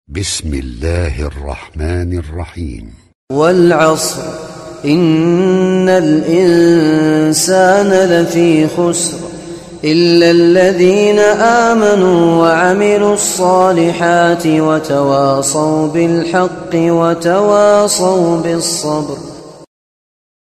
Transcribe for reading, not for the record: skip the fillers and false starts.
بسم الله الرحمن الرحيم. والعصر إن الإنسان لفي خسر إلا الذين آمنوا وعملوا الصالحات وتواصوا بالحق وتواصوا بالصبر.